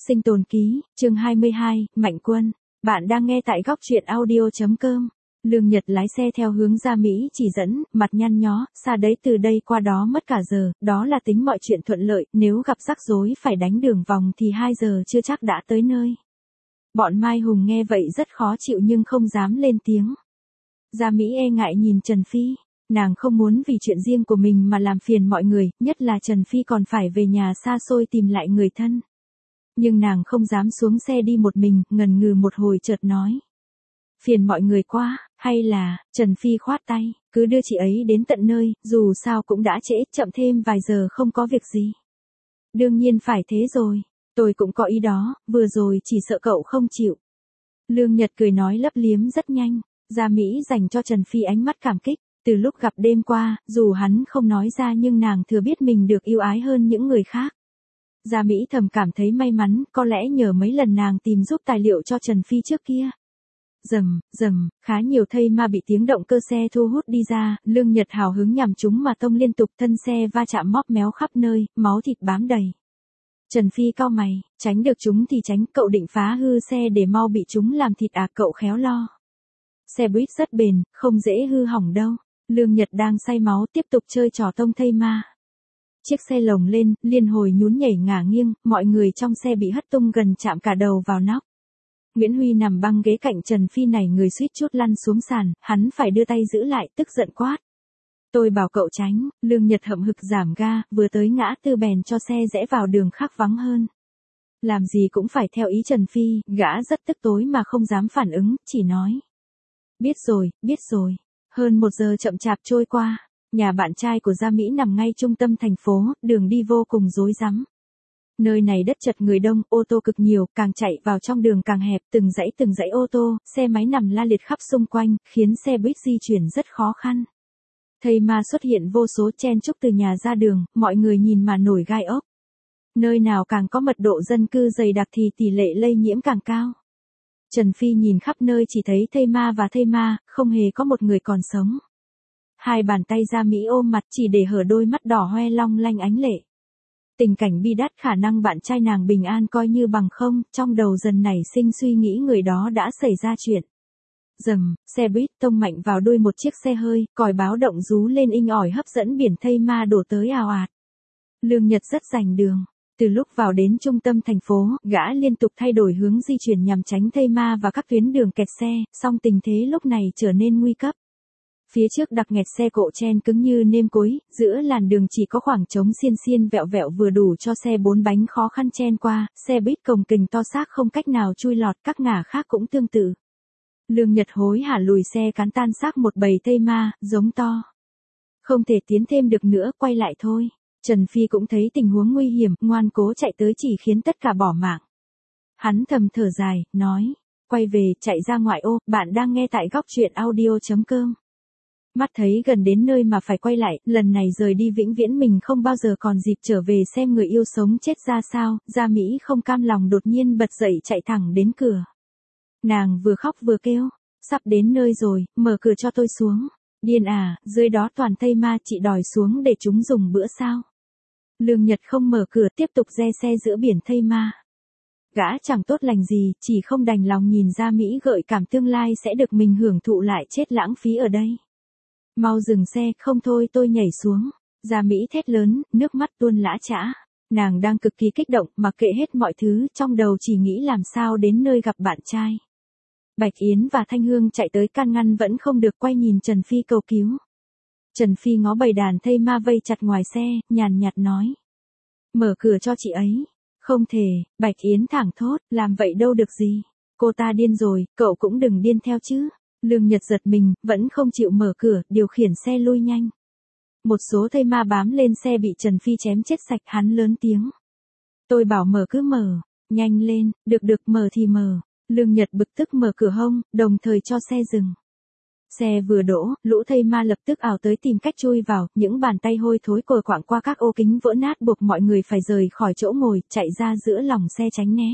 Sinh tồn ký, chương 22, Mạnh Quân. Bạn đang nghe tại góc truyện audio.com. Lương Nhật lái xe theo hướng ra Mỹ chỉ dẫn, mặt nhăn nhó, xa đấy từ đây qua đó mất cả giờ, đó là tính mọi chuyện thuận lợi, nếu gặp rắc rối phải đánh đường vòng thì 2 giờ chưa chắc đã tới nơi. Bọn Mai Hùng nghe vậy rất khó chịu nhưng không dám lên tiếng. Gia Mỹ e ngại nhìn Trần Phi. Nàng không muốn vì chuyện riêng của mình mà làm phiền mọi người, nhất là Trần Phi còn phải về nhà xa xôi tìm lại người thân. Nhưng nàng không dám xuống xe đi một mình, ngần ngừ một hồi chợt nói. Phiền mọi người quá, hay là, Trần Phi khoát tay, cứ đưa chị ấy đến tận nơi, dù sao cũng đã trễ, chậm thêm vài giờ không có việc gì. Đương nhiên phải thế rồi, tôi cũng có ý đó, vừa rồi chỉ sợ cậu không chịu. Lương Nhật cười nói lấp liếm rất nhanh, Gia Mỹ dành cho Trần Phi ánh mắt cảm kích. Từ lúc gặp đêm qua, dù hắn không nói ra nhưng nàng thừa biết mình được yêu ái hơn những người khác. Gia Mỹ thầm cảm thấy may mắn, có lẽ nhờ mấy lần nàng tìm giúp tài liệu cho Trần Phi trước kia. Rầm, khá nhiều thây ma bị tiếng động cơ xe thu hút đi ra, Lương Nhật hào hứng nhằm chúng mà tông liên tục, thân xe va chạm móp méo khắp nơi, máu thịt bám đầy. Trần Phi cau mày, tránh được chúng thì tránh, cậu định phá hư xe để mau bị chúng làm thịt à, cậu khéo lo. Xe buýt rất bền, không dễ hư hỏng đâu. Lương Nhật đang say máu tiếp tục chơi trò tông thây ma. Chiếc xe lồng lên, liên hồi nhún nhảy ngả nghiêng, mọi người trong xe bị hất tung gần chạm cả đầu vào nóc. Nguyễn Huy nằm băng ghế cạnh Trần Phi này người suýt chút lăn xuống sàn, hắn phải đưa tay giữ lại, tức giận quát. Tôi bảo cậu tránh, Lương Nhật hậm hực giảm ga, vừa tới ngã tư bèn cho xe rẽ vào đường khác vắng hơn. Làm gì cũng phải theo ý Trần Phi, gã rất tức tối mà không dám phản ứng, chỉ nói. Biết rồi. Hơn 1 giờ chậm chạp trôi qua, nhà bạn trai của Gia Mỹ nằm ngay trung tâm thành phố, đường đi vô cùng rối rắm. Nơi này đất chật người đông, ô tô cực nhiều, càng chạy vào trong đường càng hẹp, từng dãy ô tô, xe máy nằm la liệt khắp xung quanh, khiến xe buýt di chuyển rất khó khăn. Thây ma xuất hiện vô số chen chúc từ nhà ra đường, mọi người nhìn mà nổi gai ốc. Nơi nào càng có mật độ dân cư dày đặc thì tỷ lệ lây nhiễm càng cao. Trần Phi nhìn khắp nơi chỉ thấy thây ma, không hề có một người còn sống. Hai bàn tay Gia Mỹ ôm mặt chỉ để hở đôi mắt đỏ hoe long lanh ánh lệ. Tình cảnh bi đát, khả năng bạn trai nàng bình an coi như bằng không, trong đầu dần nảy sinh suy nghĩ người đó đã xảy ra chuyện. Rầm, xe buýt tông mạnh vào đuôi một chiếc xe hơi, còi báo động rú lên inh ỏi hấp dẫn biển thây ma đổ tới ào ạt. Lương Nhật rất rành đường. Từ lúc vào đến trung tâm thành phố, gã liên tục thay đổi hướng di chuyển nhằm tránh thây ma và các tuyến đường kẹt xe, song tình thế lúc này trở nên nguy cấp. Phía trước đặc nghẹt xe cộ chen cứng như nêm cối, giữa làn đường chỉ có khoảng trống xiên vẹo vẹo vừa đủ cho xe 4 bánh khó khăn chen qua, xe buýt cồng kềnh to xác không cách nào chui lọt, các ngả khác cũng tương tự. Lương Nhật hối hả lùi xe cán tan xác một bầy thây ma, giống to. Không thể tiến thêm được nữa, quay lại thôi. Trần Phi cũng thấy tình huống nguy hiểm, ngoan cố chạy tới chỉ khiến tất cả bỏ mạng. Hắn thầm thở dài, nói, quay về, chạy ra ngoại ô, bạn đang nghe tại góc truyện audio.com. Mắt thấy gần đến nơi mà phải quay lại, lần này rời đi vĩnh viễn mình không bao giờ còn dịp trở về xem người yêu sống chết ra sao, Gia Mỹ không cam lòng đột nhiên bật dậy chạy thẳng đến cửa. Nàng vừa khóc vừa kêu, sắp đến nơi rồi, mở cửa cho tôi xuống. Điên à, dưới đó toàn thây ma, chị đòi xuống để chúng dùng bữa sao? Lương Nhật không mở cửa tiếp tục re xe giữa biển thây ma. Gã chẳng tốt lành gì, chỉ không đành lòng nhìn Gia Mỹ gợi cảm tương lai sẽ được mình hưởng thụ lại chết lãng phí ở đây. Mau dừng xe, không thôi tôi nhảy xuống. Gia Mỹ thét lớn, nước mắt tuôn lã chã. Nàng đang cực kỳ kích động, mặc kệ hết mọi thứ, trong đầu chỉ nghĩ làm sao đến nơi gặp bạn trai. Bạch Yến và Thanh Hương chạy tới can ngăn vẫn không được, quay nhìn Trần Phi cầu cứu. Trần Phi ngó bầy đàn thây ma vây chặt ngoài xe, nhàn nhạt nói. Mở cửa cho chị ấy. Không thể, Bạch Yến thẳng thốt, làm vậy đâu được gì. Cô ta điên rồi, cậu cũng đừng điên theo chứ. Lương Nhật giật mình, vẫn không chịu mở cửa, điều khiển xe lui nhanh. Một số thây ma bám lên xe bị Trần Phi chém chết sạch, hắn lớn tiếng. Tôi bảo mở cứ mở, nhanh lên, được mở thì mở. Lương Nhật bực tức mở cửa hông, đồng thời cho xe dừng. Xe vừa đỗ, lũ thây ma lập tức ảo tới tìm cách chui vào, những bàn tay hôi thối cồi quạng qua các ô kính vỡ nát buộc mọi người phải rời khỏi chỗ ngồi, chạy ra giữa lòng xe tránh né.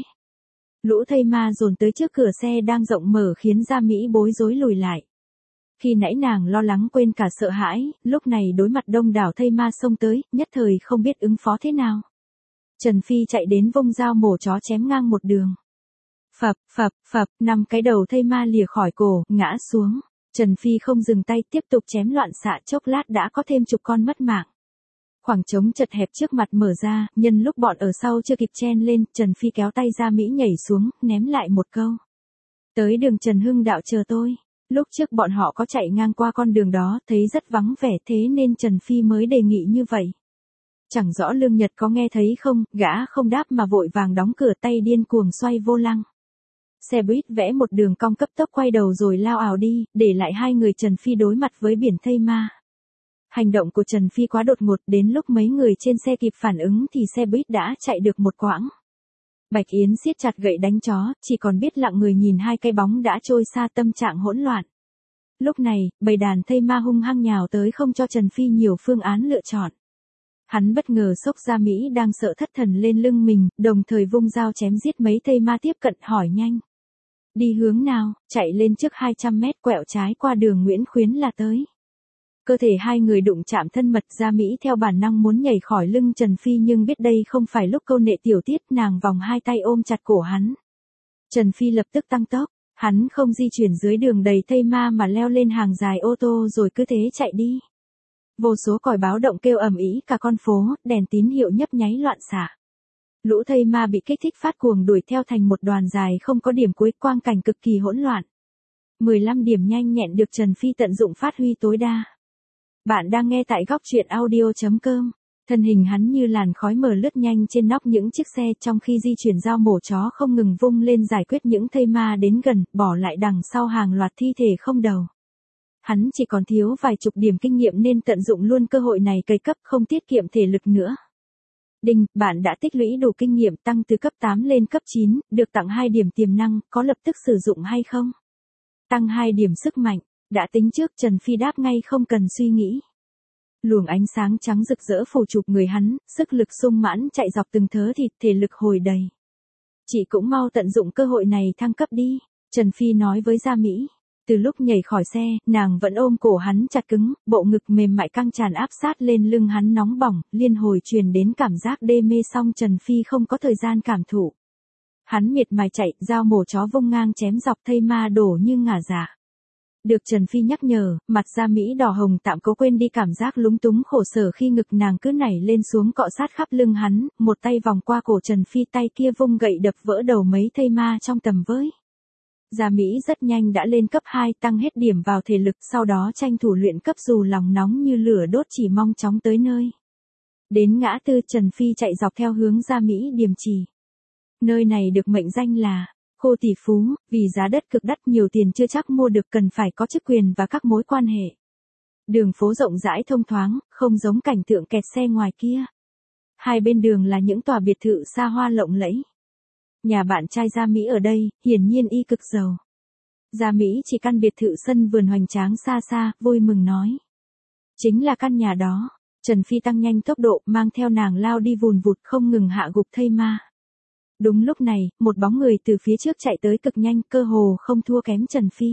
Lũ thây ma dồn tới trước cửa xe đang rộng mở khiến Gia Mỹ bối rối lùi lại. Khi nãy nàng lo lắng quên cả sợ hãi, lúc này đối mặt đông đảo thây ma xông tới, nhất thời không biết ứng phó thế nào. Trần Phi chạy đến vung dao mổ chó chém ngang một đường. Phập, phập, phập, 5 cái đầu thây ma lìa khỏi cổ, ngã xuống. Trần Phi không dừng tay, tiếp tục chém loạn xạ, chốc lát đã có thêm chục con mất mạng. Khoảng trống chật hẹp trước mặt mở ra, nhân lúc bọn ở sau chưa kịp chen lên, Trần Phi kéo tay Gia Mỹ nhảy xuống, ném lại một câu. Tới đường Trần Hưng Đạo chờ tôi. Lúc trước bọn họ có chạy ngang qua con đường đó, thấy rất vắng vẻ, thế nên Trần Phi mới đề nghị như vậy. Chẳng rõ Lương Nhật có nghe thấy không, gã không đáp mà vội vàng đóng cửa, tay điên cuồng xoay vô lăng. Xe buýt vẽ một đường cong cấp tốc quay đầu rồi lao ảo đi, để lại hai người Trần Phi đối mặt với biển thây ma. Hành động của Trần Phi quá đột ngột, đến lúc mấy người trên xe kịp phản ứng thì xe buýt đã chạy được một quãng. Bạch Yến siết chặt gậy đánh chó, chỉ còn biết lặng người nhìn hai cái bóng đã trôi xa, tâm trạng hỗn loạn. Lúc này, bầy đàn thây ma hung hăng nhào tới không cho Trần Phi nhiều phương án lựa chọn. Hắn bất ngờ xốc Gia Mỹ đang sợ thất thần lên lưng mình, đồng thời vung dao chém giết mấy thây ma tiếp cận, hỏi nhanh. Đi hướng nào? Chạy lên trước 200 mét, quẹo trái qua đường Nguyễn Khuyến là tới. Cơ thể hai người đụng chạm thân mật, Gia Mỹ theo bản năng muốn nhảy khỏi lưng Trần Phi nhưng biết đây không phải lúc câu nệ tiểu tiết, nàng vòng hai tay ôm chặt cổ hắn. Trần Phi lập tức tăng tốc, hắn không di chuyển dưới đường đầy thây ma mà leo lên hàng dài ô tô rồi cứ thế chạy đi. Vô số còi báo động kêu ầm ĩ cả con phố, đèn tín hiệu nhấp nháy loạn xạ. Lũ thây ma bị kích thích phát cuồng đuổi theo thành một đoàn dài không có điểm cuối, quang cảnh cực kỳ hỗn loạn. 15 điểm nhanh nhẹn được Trần Phi tận dụng phát huy tối đa. Bạn đang nghe tại góc truyện audio.com. Thân hình hắn như làn khói mờ lướt nhanh trên nóc những chiếc xe, trong khi di chuyển dao mổ chó không ngừng vung lên giải quyết những thây ma đến gần, bỏ lại đằng sau hàng loạt thi thể không đầu. Hắn chỉ còn thiếu vài chục điểm kinh nghiệm nên tận dụng luôn cơ hội này cày cấp, không tiết kiệm thể lực nữa. Đinh, bạn đã tích lũy đủ kinh nghiệm, tăng từ cấp 8 lên cấp 9, được tặng 2 điểm tiềm năng, có lập tức sử dụng hay không? Tăng 2 điểm sức mạnh, đã tính trước, Trần Phi đáp ngay không cần suy nghĩ. Luồng ánh sáng trắng rực rỡ phủ chụp người hắn, sức lực sung mãn chạy dọc từng thớ thịt, thể lực hồi đầy. Chị cũng mau tận dụng cơ hội này thăng cấp đi, Trần Phi nói với Gia Mỹ. Từ lúc nhảy khỏi xe, nàng vẫn ôm cổ hắn chặt cứng, bộ ngực mềm mại căng tràn áp sát lên lưng hắn nóng bỏng, liên hồi truyền đến cảm giác đê mê, song Trần Phi không có thời gian cảm thụ. Hắn miệt mài chạy, dao mổ chó vung ngang chém dọc, thây ma đổ như ngả dạ. Được Trần Phi nhắc nhở, mặt Gia Mỹ đỏ hồng, tạm cố quên đi cảm giác lúng túng khổ sở khi ngực nàng cứ nảy lên xuống cọ sát khắp lưng hắn, một tay vòng qua cổ Trần Phi, tay kia vung gậy đập vỡ đầu mấy thây ma trong tầm với. Gia Mỹ rất nhanh đã lên cấp 2, tăng hết điểm vào thể lực, sau đó tranh thủ luyện cấp dù lòng nóng như lửa đốt, chỉ mong chóng tới nơi. Đến ngã tư, Trần Phi chạy dọc theo hướng Gia Mỹ điểm chỉ. Nơi này được mệnh danh là khu tỷ phú, vì giá đất cực đắt, nhiều tiền chưa chắc mua được, cần phải có chức quyền và các mối quan hệ. Đường phố rộng rãi thông thoáng, không giống cảnh tượng kẹt xe ngoài kia. Hai bên đường là những tòa biệt thự xa hoa lộng lẫy. Nhà bạn trai Gia Mỹ ở đây, hiển nhiên y cực giàu. Gia Mỹ chỉ căn biệt thự sân vườn hoành tráng xa xa, vui mừng nói. Chính là căn nhà đó. Trần Phi tăng nhanh tốc độ, mang theo nàng lao đi vùn vụt, không ngừng hạ gục thây ma. Đúng lúc này, một bóng người từ phía trước chạy tới cực nhanh, cơ hồ không thua kém Trần Phi.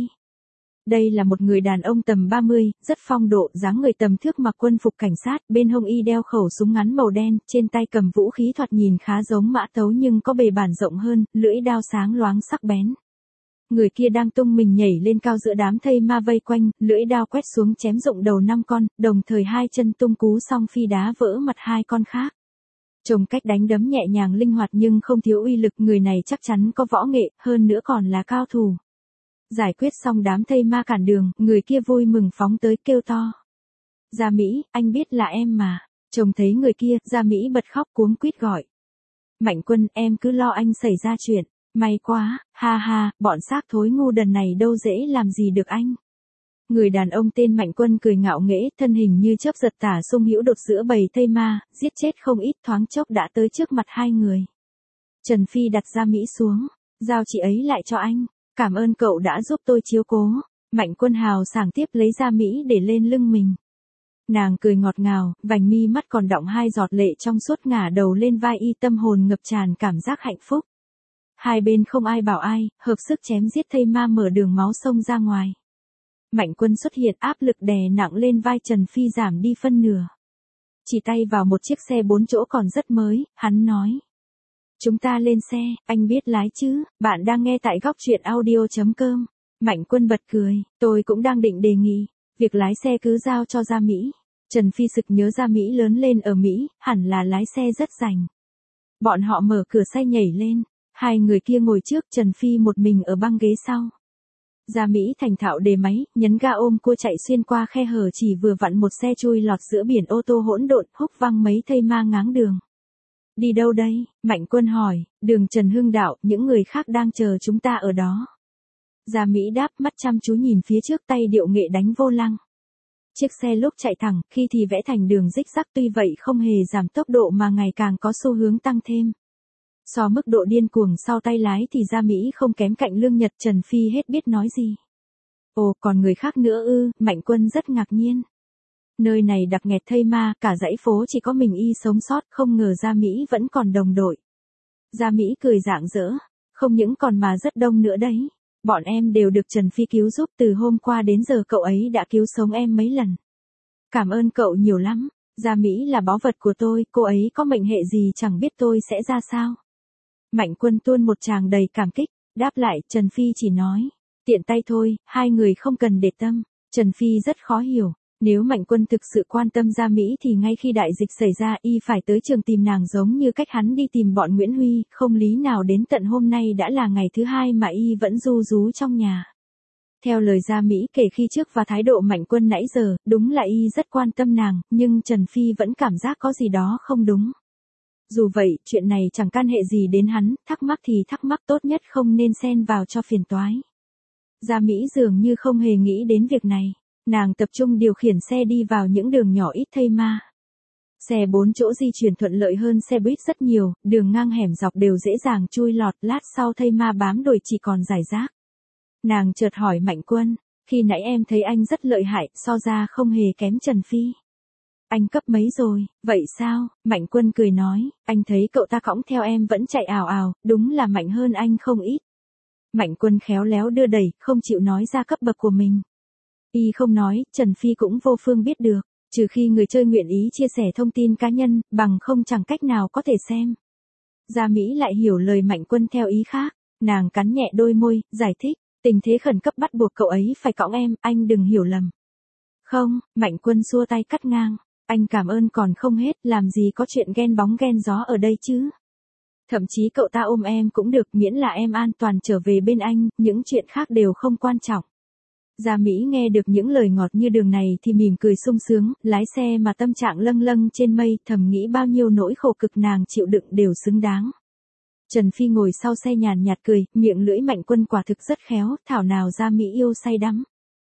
Đây là một người đàn ông tầm 30, rất phong độ, dáng người tầm thước, mặc quân phục cảnh sát, bên hông y đeo khẩu súng ngắn màu đen, trên tay cầm vũ khí thoạt nhìn khá giống mã tấu nhưng có bề bản rộng hơn, lưỡi đao sáng loáng sắc bén. Người kia đang tung mình nhảy lên cao giữa đám thây ma vây quanh, lưỡi đao quét xuống chém rụng đầu 5 con, đồng thời hai chân tung cú song phi đá vỡ mặt hai con khác. Trông cách đánh đấm nhẹ nhàng linh hoạt nhưng không thiếu uy lực, người này chắc chắn có võ nghệ, hơn nữa còn là cao thủ. Giải quyết xong đám thây ma cản đường, người kia vui mừng phóng tới kêu to. Gia Mỹ, anh biết là em mà. Trông thấy người kia, Gia Mỹ bật khóc cuống quýt gọi. Mạnh Quân, em cứ lo anh xảy ra chuyện. May quá, ha ha, bọn xác thối ngu đần này đâu dễ làm gì được anh. Người đàn ông tên Mạnh Quân cười ngạo nghễ, thân hình như chớp giật tả xung hữu đột giữa bầy thây ma, giết chết không ít, thoáng chốc đã tới trước mặt hai người. Trần Phi đặt Gia Mỹ xuống, giao chị ấy lại cho anh. Cảm ơn cậu đã giúp tôi chiếu cố. Mạnh Quân hào sảng tiếp lấy Gia Mỹ để lên lưng mình. Nàng cười ngọt ngào, vành mi mắt còn đọng hai giọt lệ trong suốt, ngả đầu lên vai y, tâm hồn ngập tràn cảm giác hạnh phúc. Hai bên không ai bảo ai, hợp sức chém giết thây ma, mở đường máu sông ra ngoài. Mạnh Quân xuất hiện, áp lực đè nặng lên vai Trần Phi giảm đi phân nửa. chỉ tay vào một chiếc xe 4 chỗ còn rất mới, hắn nói. Chúng ta lên xe, anh biết lái chứ, bạn đang nghe tại góc truyện audio.com. Mạnh Quân bật cười, tôi cũng đang định đề nghị, việc lái xe cứ giao cho Gia Mỹ. Trần Phi sực nhớ Gia Mỹ lớn lên ở Mỹ, hẳn là lái xe rất rành. Bọn họ mở cửa xe nhảy lên, hai người kia ngồi trước, Trần Phi một mình ở băng ghế sau. Gia Mỹ thành thạo đề máy, nhấn ga ôm cua chạy xuyên qua khe hở chỉ vừa vặn một xe chui lọt giữa biển ô tô hỗn độn, húc văng mấy thây ma ngáng đường. Đi đâu đây? Mạnh Quân hỏi, đường Trần Hưng Đạo, những người khác đang chờ chúng ta ở đó. Gia Mỹ đáp, mắt chăm chú nhìn phía trước, tay điệu nghệ đánh vô lăng. Chiếc xe lúc chạy thẳng, khi thì vẽ thành đường rích rắc, tuy vậy không hề giảm tốc độ mà ngày càng có xu hướng tăng thêm. So mức độ điên cuồng sau tay lái thì Gia Mỹ không kém cạnh Lương Nhật. Trần Phi hết biết nói gì. Ồ, còn người khác nữa ư? Mạnh Quân rất ngạc nhiên. Nơi này đặc nghẹt thây ma, cả dãy phố chỉ có mình y sống sót, không ngờ Gia Mỹ vẫn còn đồng đội. Gia Mỹ cười rạng rỡ, không những còn mà rất đông nữa đấy. Bọn em đều được Trần Phi cứu giúp, từ hôm qua đến giờ cậu ấy đã cứu sống em mấy lần. Cảm ơn cậu nhiều lắm, Gia Mỹ là báu vật của tôi, cô ấy có mệnh hệ gì chẳng biết tôi sẽ ra sao. Mạnh Quân tuôn một tràng đầy cảm kích, đáp lại. Trần Phi chỉ nói, tiện tay thôi, hai người không cần để tâm. Trần Phi rất khó hiểu, nếu Mạnh Quân thực sự quan tâm Gia Mỹ thì ngay khi đại dịch xảy ra y phải tới trường tìm nàng giống như cách hắn đi tìm bọn Nguyễn Huy, không lý nào đến tận hôm nay đã là ngày thứ hai mà y vẫn ru rú trong nhà. Theo lời Gia Mỹ kể khi trước và thái độ Mạnh Quân nãy giờ, đúng là y rất quan tâm nàng, nhưng Trần Phi vẫn cảm giác có gì đó không đúng. Dù vậy, chuyện này chẳng can hệ gì đến hắn, thắc mắc thì thắc mắc, tốt nhất không nên xen vào cho phiền toái. Gia Mỹ dường như không hề nghĩ đến việc này, nàng tập trung điều khiển xe đi vào những đường nhỏ ít thây ma. Xe 4 chỗ di chuyển thuận lợi hơn xe buýt rất nhiều, đường ngang hẻm dọc đều dễ dàng chui lọt, lát sau thây ma bám đuổi chỉ còn rải rác. Nàng chợt hỏi Mạnh Quân, khi nãy em thấy anh rất lợi hại, so ra không hề kém Trần Phi. Anh cấp mấy rồi, vậy sao? Mạnh Quân cười nói, anh thấy cậu ta cõng theo em vẫn chạy ào ào, đúng là mạnh hơn anh không ít. Mạnh Quân khéo léo đưa đẩy, không chịu nói ra cấp bậc của mình. Y không nói, Trần Phi cũng vô phương biết được, trừ khi người chơi nguyện ý chia sẻ thông tin cá nhân, bằng không chẳng cách nào có thể xem. Gia Mỹ lại hiểu lời Mạnh Quân theo ý khác, nàng cắn nhẹ đôi môi, giải thích, tình thế khẩn cấp bắt buộc cậu ấy phải cõng em, anh đừng hiểu lầm. Không, Mạnh Quân xua tay cắt ngang, anh cảm ơn còn không hết, làm gì có chuyện ghen bóng ghen gió ở đây chứ. Thậm chí cậu ta ôm em cũng được, miễn là em an toàn trở về bên anh, những chuyện khác đều không quan trọng. Gia Mỹ nghe được những lời ngọt như đường này thì mỉm cười sung sướng, lái xe mà tâm trạng lâng lâng trên mây, thầm nghĩ bao nhiêu nỗi khổ cực nàng chịu đựng đều xứng đáng. Trần Phi ngồi sau xe nhàn nhạt cười, miệng lưỡi Mạnh Quân quả thực rất khéo, thảo nào Gia Mỹ yêu say đắm.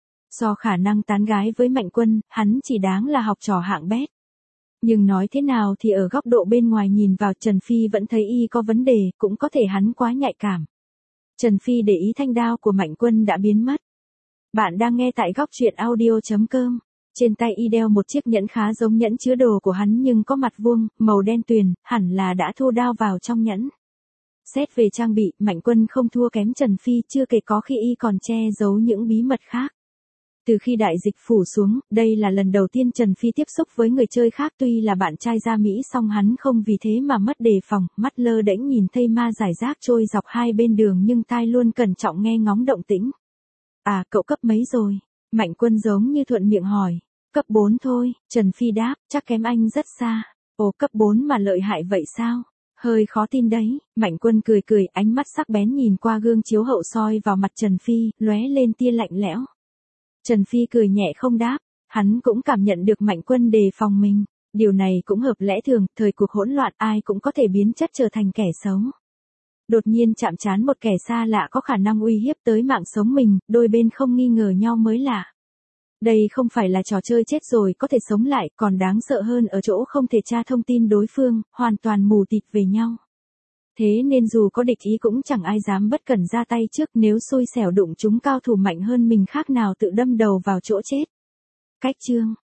So khả năng tán gái với Mạnh Quân, hắn chỉ đáng là học trò hạng bét. Nhưng nói thế nào thì ở góc độ bên ngoài nhìn vào, Trần Phi vẫn thấy y có vấn đề, cũng có thể hắn quá nhạy cảm. Trần Phi để ý thanh đao của Mạnh Quân đã biến mất. Bạn đang nghe tại góc truyện audio.com. Trên tay y đeo một chiếc nhẫn khá giống nhẫn chứa đồ của hắn nhưng có mặt vuông, màu đen tuyền, hẳn là đã thu đao vào trong nhẫn. Xét về trang bị, Mạnh Quân không thua kém Trần Phi, chưa kể có khi y còn che giấu những bí mật khác. Từ khi đại dịch phủ xuống, đây là lần đầu tiên Trần Phi tiếp xúc với người chơi khác, tuy là bạn trai Gia Mỹ song hắn không vì thế mà mất đề phòng, mắt lơ đễnh nhìn thây ma rải rác trôi dọc hai bên đường nhưng tai luôn cẩn trọng nghe ngóng động tĩnh. À, cậu cấp mấy rồi? Mạnh Quân giống như thuận miệng hỏi. Cấp 4 thôi, Trần Phi đáp, chắc kém anh rất xa. Ồ, cấp 4 mà lợi hại vậy sao? Hơi khó tin đấy. Mạnh Quân cười cười, ánh mắt sắc bén nhìn qua gương chiếu hậu soi vào mặt Trần Phi, lóe lên tia lạnh lẽo. Trần Phi cười nhẹ không đáp, hắn cũng cảm nhận được Mạnh Quân đề phòng mình. Điều này cũng hợp lẽ thường, thời cuộc hỗn loạn ai cũng có thể biến chất trở thành kẻ xấu. Đột nhiên chạm trán một kẻ xa lạ có khả năng uy hiếp tới mạng sống mình, đôi bên không nghi ngờ nhau mới lạ. Đây không phải là trò chơi chết rồi có thể sống lại, còn đáng sợ hơn ở chỗ không thể tra thông tin đối phương, hoàn toàn mù tịt về nhau. Thế nên dù có địch ý cũng chẳng ai dám bất cẩn ra tay trước, nếu xui xẻo đụng chúng cao thủ mạnh hơn mình khác nào tự đâm đầu vào chỗ chết. Cách chương